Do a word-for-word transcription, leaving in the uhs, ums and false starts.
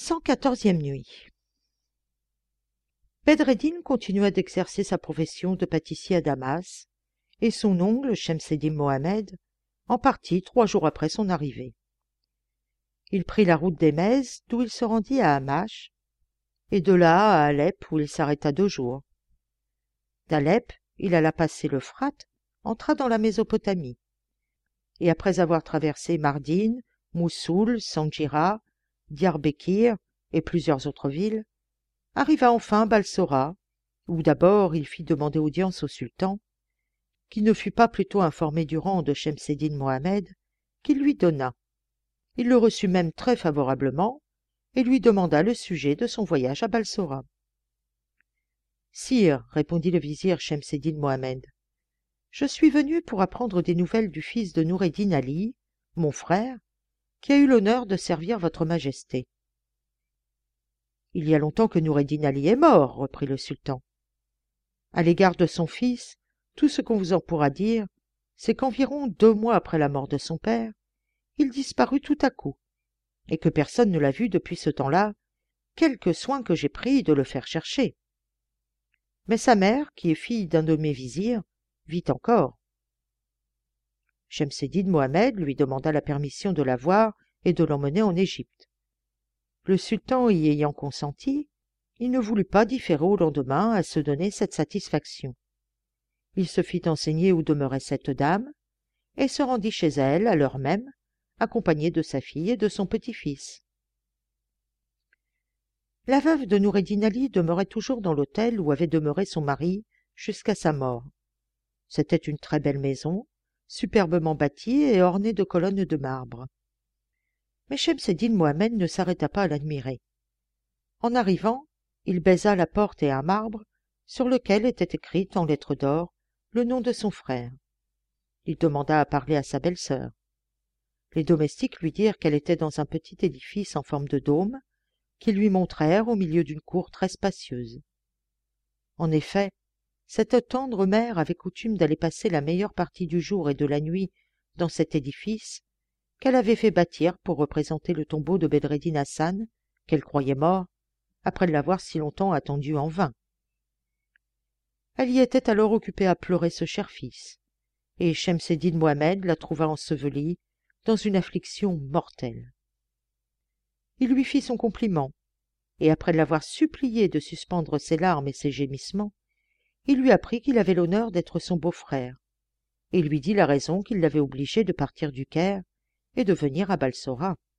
cent quatorzième nuit. Bedreddin continua d'exercer sa profession de pâtissier à Damas, et son oncle, Shemseddin Mohammed, en partit trois jours après son arrivée. Il prit la route d'Émez, d'où il se rendit à Hamash, et de là à Alep, où il s'arrêta deux jours. D'Alep, il alla passer l'Euphrate, entra dans la Mésopotamie, et après avoir traversé Mardin, Moussoul, Sanjira, Diyarbekir et plusieurs autres villes, arriva enfin à Balsora, où d'abord il fit demander audience au sultan, qui ne fut pas plutôt informé du rang de Shemseddin Mohammed, qu'il lui donna. Il le reçut même très favorablement, et lui demanda le sujet de son voyage à Balsora. « Sire, répondit le vizir Shemseddin Mohammed, je suis venu pour apprendre des nouvelles du fils de Noureddin Ali, mon frère, qui a eu l'honneur de servir votre majesté. »« Il y a longtemps que Noureddin Ali est mort, reprit le sultan. À l'égard de son fils, tout ce qu'on vous en pourra dire, c'est qu'environ deux mois après la mort de son père, il disparut tout à coup, et que personne ne l'a vu depuis ce temps-là, quelque soin que j'ai pris de le faire chercher. Mais sa mère, qui est fille d'un de mes vizirs, vit encore. » Shemseddin Mohammed lui demanda la permission de la voir et de l'emmener en Égypte. Le sultan y ayant consenti, il ne voulut pas différer au lendemain à se donner cette satisfaction. Il se fit enseigner où demeurait cette dame, et se rendit chez elle à l'heure même, accompagné de sa fille et de son petit-fils. La veuve de Noureddin Ali demeurait toujours dans l'hôtel où avait demeuré son mari jusqu'à sa mort. C'était une très belle maison, superbement bâtie et ornée de colonnes de marbre. Mais Shemseddin Mohammed ne s'arrêta pas à l'admirer. En arrivant, il baisa la porte et un marbre, sur lequel était écrit en lettres d'or le nom de son frère. Il demanda à parler à sa belle-sœur. Les domestiques lui dirent qu'elle était dans un petit édifice en forme de dôme, qu'ils lui montrèrent au milieu d'une cour très spacieuse. En effet, cette tendre mère avait coutume d'aller passer la meilleure partie du jour et de la nuit dans cet édifice qu'elle avait fait bâtir pour représenter le tombeau de Bedreddin Hassan, qu'elle croyait mort, après l'avoir si longtemps attendu en vain. Elle y était alors occupée à pleurer ce cher fils, et Shemseddin Mohammed la trouva ensevelie dans une affliction mortelle. Il lui fit son compliment, et après l'avoir supplié de suspendre ses larmes et ses gémissements, il lui apprit qu'il avait l'honneur d'être son beau-frère, et lui dit la raison qui l'avait obligé de partir du Caire et de venir à Balsora.